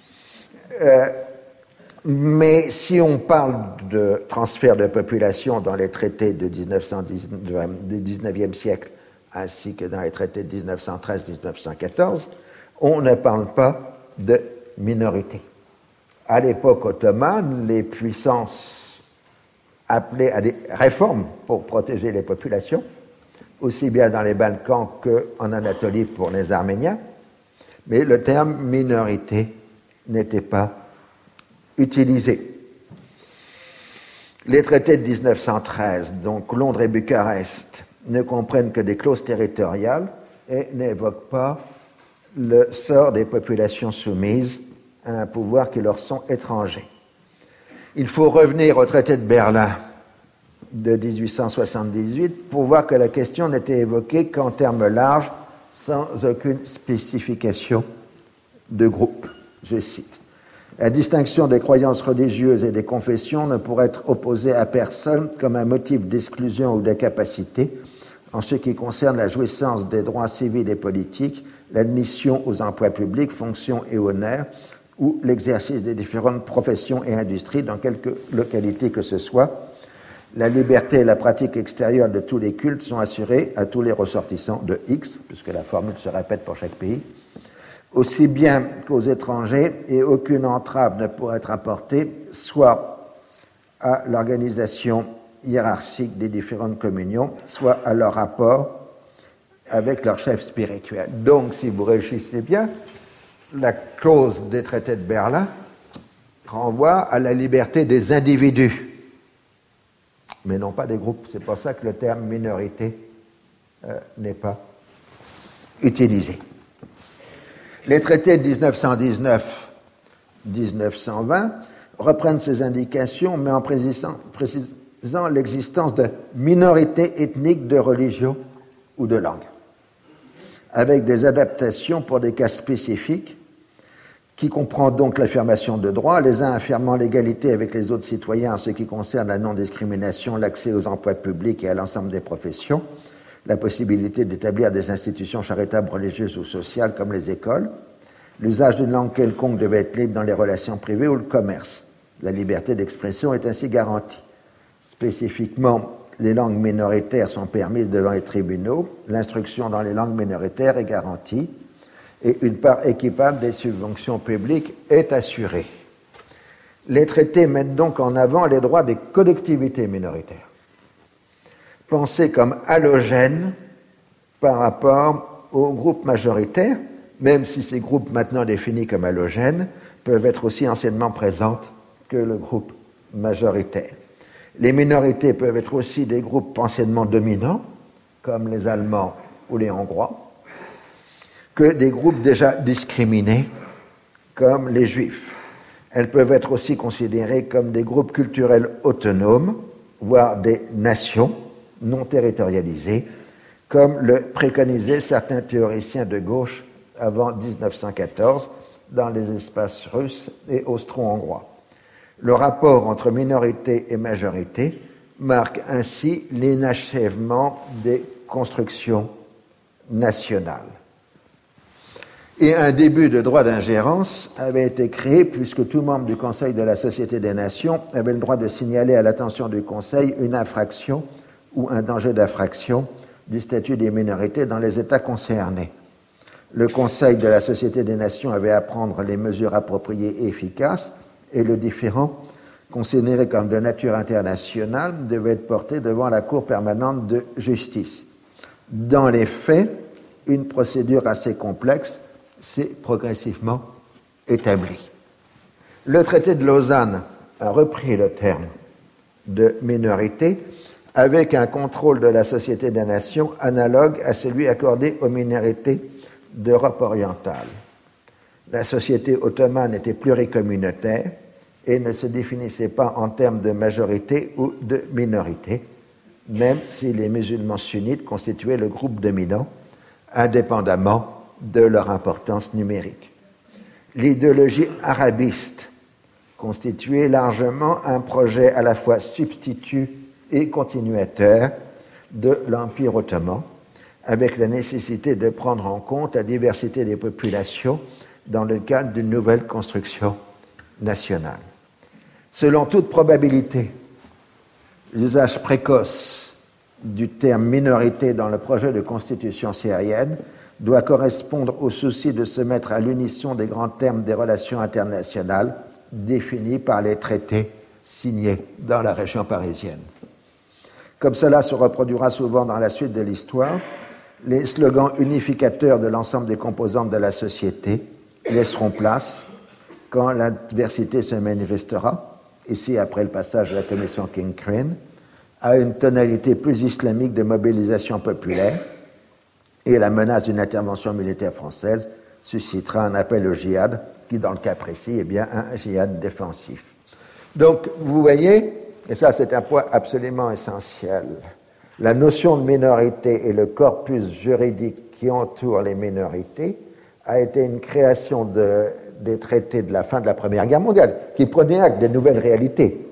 Mais si on parle de transfert de population dans les traités du 19e siècle, ainsi que dans les traités de 1913-1914, on ne parle pas de minorité. À l'époque ottomane, les puissances appelaient à des réformes pour protéger les populations, aussi bien dans les Balkans qu'en Anatolie pour les Arméniens, mais le terme minorité n'était pas utilisé. Les traités de 1913, donc Londres et Bucarest, ne comprennent que des clauses territoriales et n'évoquent pas le sort des populations soumises à un pouvoir qui leur sont étrangers. Il faut revenir au traité de Berlin de 1878 pour voir que la question n'était évoquée qu'en termes larges, sans aucune spécification de groupe. Je cite. La distinction des croyances religieuses et des confessions ne pourrait être opposée à personne comme un motif d'exclusion ou d'incapacité en ce qui concerne la jouissance des droits civils et politiques, l'admission aux emplois publics, fonctions et honneurs, ou l'exercice des différentes professions et industries dans quelque localité que ce soit. La liberté et la pratique extérieure de tous les cultes sont assurées à tous les ressortissants de X, puisque la formule se répète pour chaque pays, aussi bien qu'aux étrangers, et aucune entrave ne pourrait être apportée soit à l'organisation hiérarchique des différentes communions, soit à leur rapport avec leur chef spirituel. Donc, si vous réfléchissez bien, la clause des traités de Berlin renvoie à la liberté des individus, mais non pas des groupes. C'est pour ça que le terme minorité n'est pas utilisé. Les traités de 1919-1920 reprennent ces indications, mais en précisant l'existence de minorités ethniques de religion ou de langue, avec des adaptations pour des cas spécifiques, qui comprend donc l'affirmation de droits, les uns affirmant l'égalité avec les autres citoyens en ce qui concerne la non-discrimination, l'accès aux emplois publics et à l'ensemble des professions, la possibilité d'établir des institutions charitables, religieuses ou sociales comme les écoles. L'usage d'une langue quelconque devait être libre dans les relations privées ou le commerce. La liberté d'expression est ainsi garantie. Spécifiquement les langues minoritaires sont permises devant les tribunaux, l'instruction dans les langues minoritaires est garantie et une part équitable des subventions publiques est assurée. Les traités mettent donc en avant les droits des collectivités minoritaires, pensés comme allogènes par rapport aux groupes majoritaires, même si ces groupes maintenant définis comme allogènes peuvent être aussi anciennement présentes que le groupe majoritaire. Les minorités peuvent être aussi des groupes anciennement dominants, comme les Allemands ou les Hongrois, que des groupes déjà discriminés, comme les Juifs. Elles peuvent être aussi considérées comme des groupes culturels autonomes, voire des nations non territorialisées, comme le préconisaient certains théoriciens de gauche avant 1914 dans les espaces russes et austro-hongrois. Le rapport entre minorité et majorité marque ainsi l'inachèvement des constructions nationales. Et un début de droit d'ingérence avait été créé puisque tout membre du Conseil de la Société des Nations avait le droit de signaler à l'attention du Conseil une infraction ou un danger d'infraction du statut des minorités dans les États concernés. Le Conseil de la Société des Nations avait à prendre les mesures appropriées et efficaces et le différend, considéré comme de nature internationale, devait être porté devant la Cour permanente de justice. Dans les faits, une procédure assez complexe s'est progressivement établie. Le traité de Lausanne a repris le terme de minorité avec un contrôle de la Société des Nations analogue à celui accordé aux minorités d'Europe orientale. La société ottomane était pluricommunautaire et ne se définissait pas en termes de majorité ou de minorité, même si les musulmans sunnites constituaient le groupe dominant, indépendamment de leur importance numérique. L'idéologie arabiste constituait largement un projet à la fois substitut et continuateur de l'Empire ottoman, avec la nécessité de prendre en compte la diversité des populations dans le cadre d'une nouvelle construction nationale. Selon toute probabilité, l'usage précoce du terme minorité dans le projet de constitution syrienne doit correspondre au souci de se mettre à l'unisson des grands termes des relations internationales définis par les traités signés dans la région parisienne. Comme cela se reproduira souvent dans la suite de l'histoire, les slogans unificateurs de l'ensemble des composantes de la société laisseront place, quand l'adversité se manifestera, ici après le passage de la commission King-Crane, à une tonalité plus islamique de mobilisation populaire, et la menace d'une intervention militaire française suscitera un appel au djihad, qui dans le cas précis est bien un djihad défensif. Donc vous voyez, et ça c'est un point absolument essentiel, la notion de minorité et le corpus juridique qui entoure les minorités a été une création des traités de la fin de la Première Guerre mondiale, qui prenaient acte des nouvelles réalités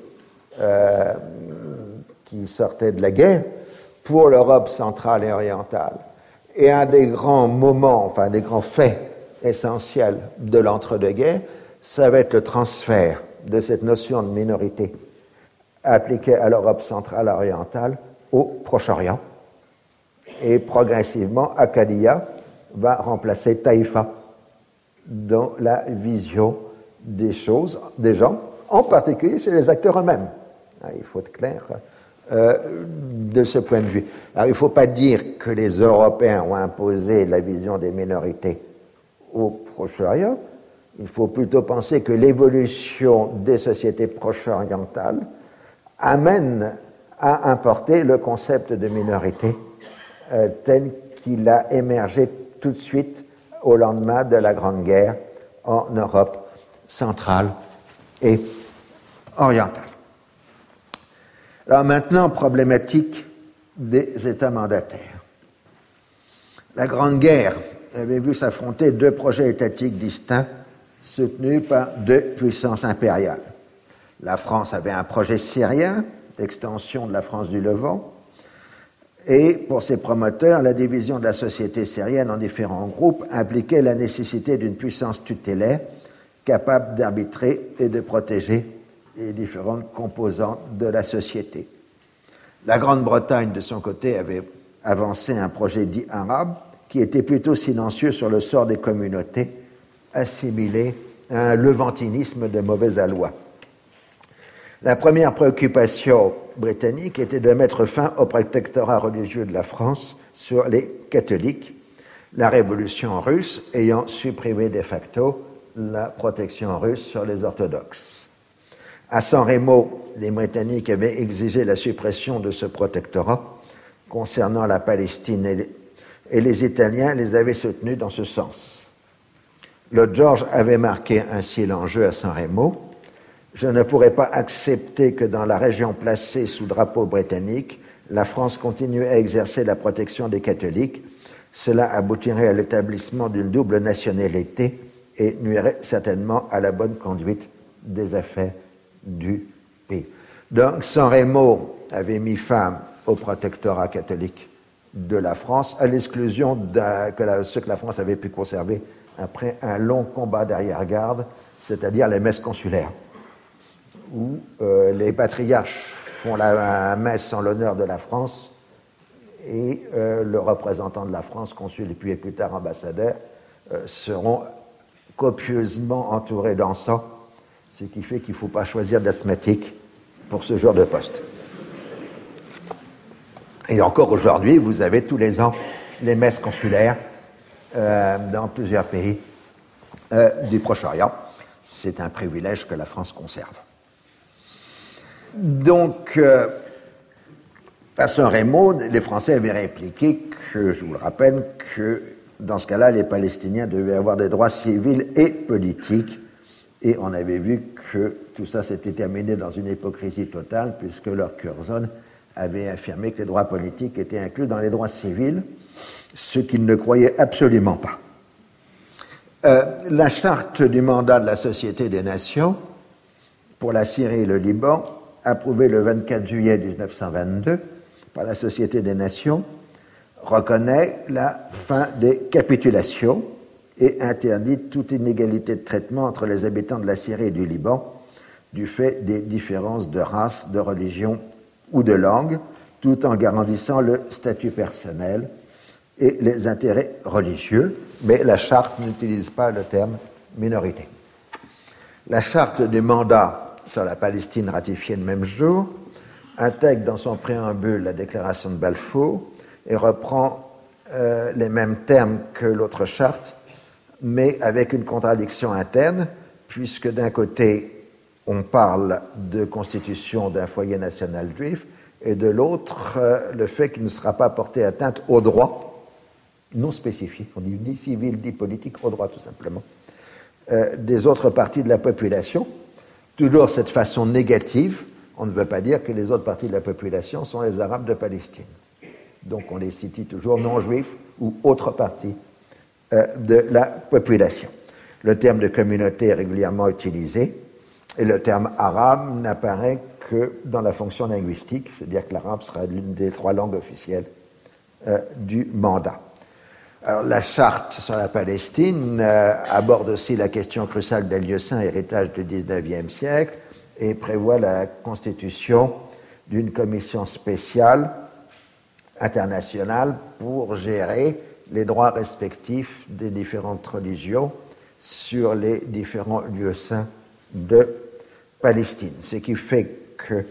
qui sortaient de la guerre pour l'Europe centrale et orientale. Et un des grands moments, enfin des grands faits essentiels de l'entre-deux-guerres, ça va être le transfert de cette notion de minorité appliquée à l'Europe centrale et orientale au Proche-Orient. Et progressivement, Akkadiya va remplacer Taïfa dans la vision des choses, des gens, en particulier chez les acteurs eux-mêmes. Il faut être clair de ce point de vue. Alors, il ne faut pas dire que les Européens ont imposé la vision des minorités au Proche-Orient. Il faut plutôt penser que l'évolution des sociétés proche-orientales amène à importer le concept de minorité tel qu'il a émergé tout de suite au lendemain de la Grande Guerre en Europe centrale et orientale. Alors maintenant, problématique des États mandataires. La Grande Guerre avait vu s'affronter deux projets étatiques distincts soutenus par deux puissances impériales. La France avait un projet syrien d'extension de la France du Levant, et pour ses promoteurs, la division de la société syrienne en différents groupes impliquait la nécessité d'une puissance tutélaire capable d'arbitrer et de protéger les différentes composantes de la société. La Grande-Bretagne, de son côté, avait avancé un projet dit arabe qui était plutôt silencieux sur le sort des communautés assimilées à un levantinisme de mauvais aloi. La première préoccupation britannique était de mettre fin au protectorat religieux de la France sur les catholiques, la révolution russe ayant supprimé de facto la protection russe sur les orthodoxes. À San Remo, les Britanniques avaient exigé la suppression de ce protectorat concernant la Palestine et les Italiens les avaient soutenus dans ce sens. Lord George avait marqué ainsi l'enjeu à San Remo. Je ne pourrais pas accepter que dans la région placée sous drapeau britannique, la France continue à exercer la protection des catholiques. Cela aboutirait à l'établissement d'une double nationalité et nuirait certainement à la bonne conduite des affaires du pays. Donc, San Remo avait mis fin au protectorat catholique de la France, à l'exclusion de ce que la France avait pu conserver après un long combat d'arrière-garde, c'est-à-dire les messes consulaires, où les patriarches font la messe en l'honneur de la France et le représentant de la France, consul et puis plus tard ambassadeur, seront copieusement entourés d'encens, ce qui fait qu'il ne faut pas choisir d'asthmatique pour ce genre de poste. Et encore aujourd'hui, vous avez tous les ans les messes consulaires dans plusieurs pays du Proche-Orient. C'est un privilège que la France conserve. Donc, à San Remo, les Français avaient répliqué que, je vous le rappelle, que dans ce cas-là, les Palestiniens devaient avoir des droits civils et politiques. Et on avait vu que tout ça s'était terminé dans une hypocrisie totale, puisque leur Curzon avait affirmé que les droits politiques étaient inclus dans les droits civils, ce qu'ils ne croyaient absolument pas. La charte du mandat de la Société des Nations pour la Syrie et le Liban, approuvée le 24 juillet 1922 par la Société des Nations, reconnaît la fin des capitulations et interdit toute inégalité de traitement entre les habitants de la Syrie et du Liban du fait des différences de race, de religion ou de langue, tout en garantissant le statut personnel et les intérêts religieux, mais la charte n'utilise pas le terme minorité. La charte du mandat sur la Palestine ratifiée le même jour intègre dans son préambule la déclaration de Balfour et reprend les mêmes termes que l'autre charte, mais avec une contradiction interne, puisque d'un côté, on parle de constitution d'un foyer national juif, et de l'autre, le fait qu'il ne sera pas porté atteinte aux droits non spécifiés, on dit ni civil ni politique, aux droits tout simplement, des autres parties de la population. Toujours cette façon négative, on ne veut pas dire que les autres parties de la population sont les Arabes de Palestine. Donc on les cite toujours non-juifs ou autres parties de la population. Le terme de communauté est régulièrement utilisé et le terme arabe n'apparaît que dans la fonction linguistique, c'est-à-dire que l'arabe sera l'une des 3 langues officielles du mandat. Alors, la charte sur la Palestine aborde aussi la question cruciale des lieux saints, héritage du XIXe siècle, et prévoit la constitution d'une commission spéciale internationale pour gérer les droits respectifs des différentes religions sur les différents lieux saints de Palestine. Ce qui fait que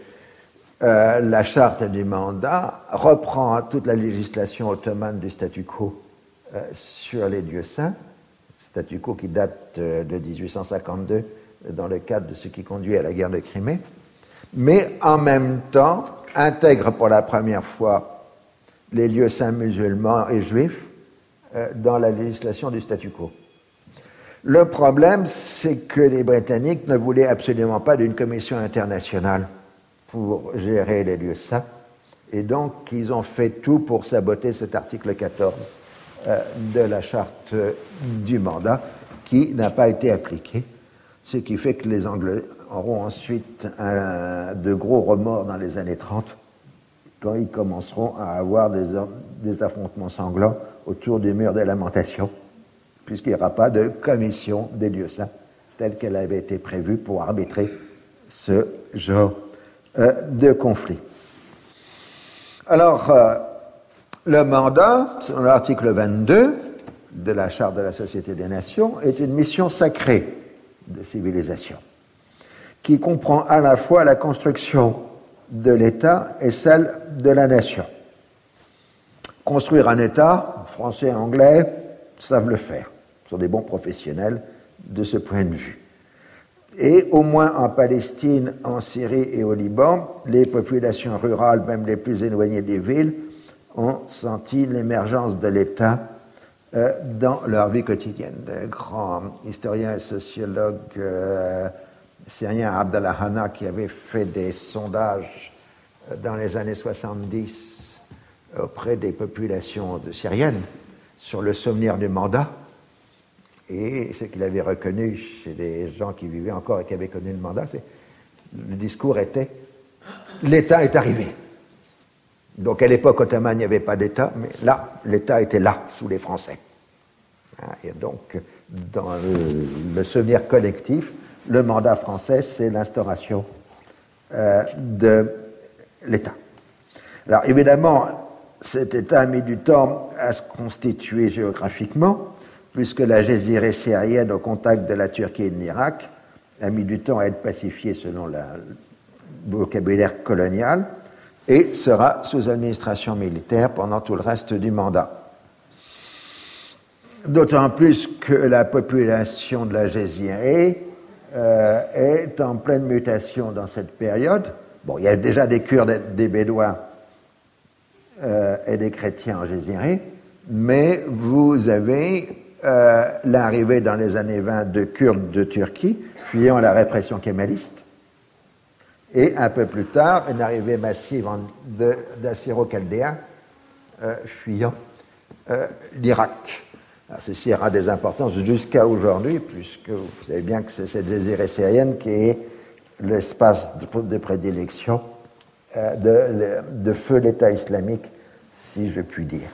la charte du mandat reprend toute la législation ottomane du statu quo sur les lieux saints, statu quo qui date de 1852 dans le cadre de ce qui conduit à la guerre de Crimée, mais en même temps intègre pour la première fois les lieux saints musulmans et juifs dans la législation du statu quo. Le problème, c'est que les Britanniques ne voulaient absolument pas d'une commission internationale pour gérer les lieux saints, et donc ils ont fait tout pour saboter cet article 14 de la charte du mandat, qui n'a pas été appliqué, ce qui fait que les Anglais auront ensuite de gros remords dans les années 30, quand ils commenceront à avoir des affrontements sanglants autour du mur des lamentations, puisqu'il n'y aura pas de commission des lieux saints telle qu'elle avait été prévue pour arbitrer ce genre de conflit. Alors, le mandat, selon l'article 22 de la Charte de la Société des Nations, est une mission sacrée de civilisation, qui comprend à la fois la construction de l'État et celle de la nation. Construire un État, Français et Anglais savent le faire, sont des bons professionnels de ce point de vue. Et au moins en Palestine, en Syrie et au Liban, les populations rurales, même les plus éloignées des villes, ont senti l'émergence de l'État dans leur vie quotidienne. Le grand historien et sociologue syrien Abdallah Hanna, qui avait fait des sondages dans les années 70 auprès des populations syriennes sur le souvenir du mandat, et ce qu'il avait reconnu chez des gens qui vivaient encore et qui avaient connu le mandat, le discours était « l'État est arrivé ». Donc à l'époque ottomane, il n'y avait pas d'État, mais là, l'État était là, sous les Français. Et donc, dans le souvenir collectif, le mandat français, c'est l'instauration de l'État. Alors évidemment, cet État a mis du temps à se constituer géographiquement, puisque la Jésirée syrienne au contact de la Turquie et de l'Irak a mis du temps à être pacifiée selon le vocabulaire colonial, et sera sous administration militaire pendant tout le reste du mandat. D'autant plus que la population de la Jésirée est en pleine mutation dans cette période. Bon, il y a déjà des Kurdes, des Bédouins et des chrétiens en Jésirée, mais vous avez l'arrivée dans les années 20 de Kurdes de Turquie, fuyant la répression kémaliste, et un peu plus tard, une arrivée massive d'Assyro-Chaldéens fuyant l'Irak. Alors, ceci aura des importances jusqu'à aujourd'hui, puisque vous savez bien que c'est cette Jésirée syrienne qui est l'espace de prédilection de feu l'État islamique, si je puis dire.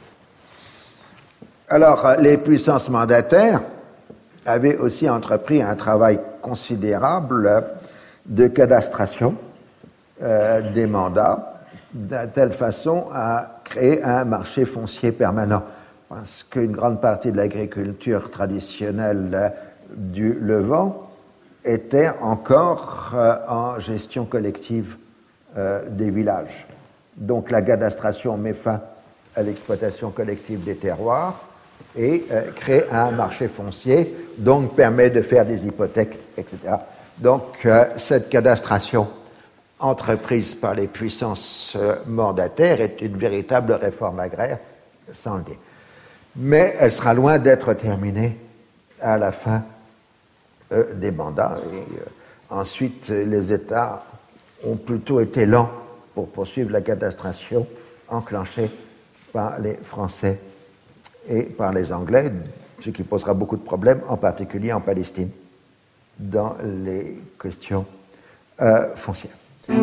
Alors, les puissances mandataires avaient aussi entrepris un travail considérable de cadastration des mandats, de telle façon à créer un marché foncier permanent. Parce qu'une grande partie de l'agriculture traditionnelle du Levant était encore en gestion collective des villages. Donc la cadastration met fin à l'exploitation collective des terroirs et crée un marché foncier, donc permet de faire des hypothèques, etc. Donc cette cadastration entreprise par les puissances mandataires est une véritable réforme agraire, sans le dire. Mais elle sera loin d'être terminée à la fin des mandats. Et, ensuite, les États ont plutôt été lents pour poursuivre la cadastration enclenchée par les Français et par les Anglais, ce qui posera beaucoup de problèmes, en particulier en Palestine, dans les questions foncières.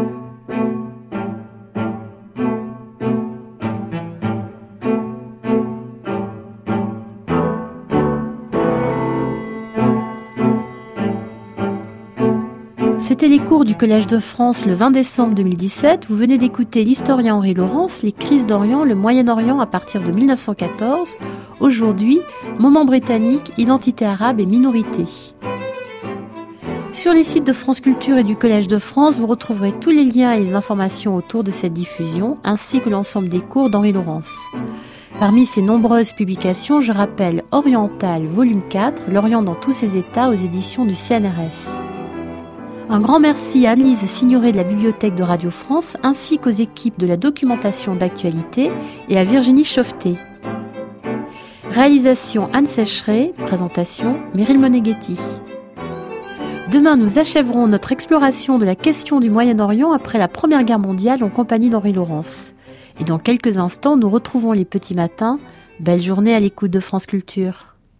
C'était les cours du Collège de France le 20 décembre 2017. Vous venez d'écouter l'historien Henri Laurence, les crises d'Orient, le Moyen-Orient à partir de 1914. Aujourd'hui, moment britannique, identité arabe et minorité. Sur les sites de France Culture et du Collège de France, vous retrouverez tous les liens et les informations autour de cette diffusion, ainsi que l'ensemble des cours d'Henri Laurence. Parmi ces nombreuses publications, je rappelle Oriental, volume 4, L'Orient dans tous ses états, aux éditions du CNRS. Un grand merci à Anne-Lise Signoret de la Bibliothèque de Radio France, ainsi qu'aux équipes de la documentation d'actualité et à Virginie Chauveté. Réalisation Anne Sécheret, présentation Meryl Moneghetti. Demain, nous achèverons notre exploration de la question du Moyen-Orient après la Première Guerre mondiale en compagnie d'Henri Laurence. Et dans quelques instants, nous retrouvons les petits matins. Belle journée à l'écoute de France Culture.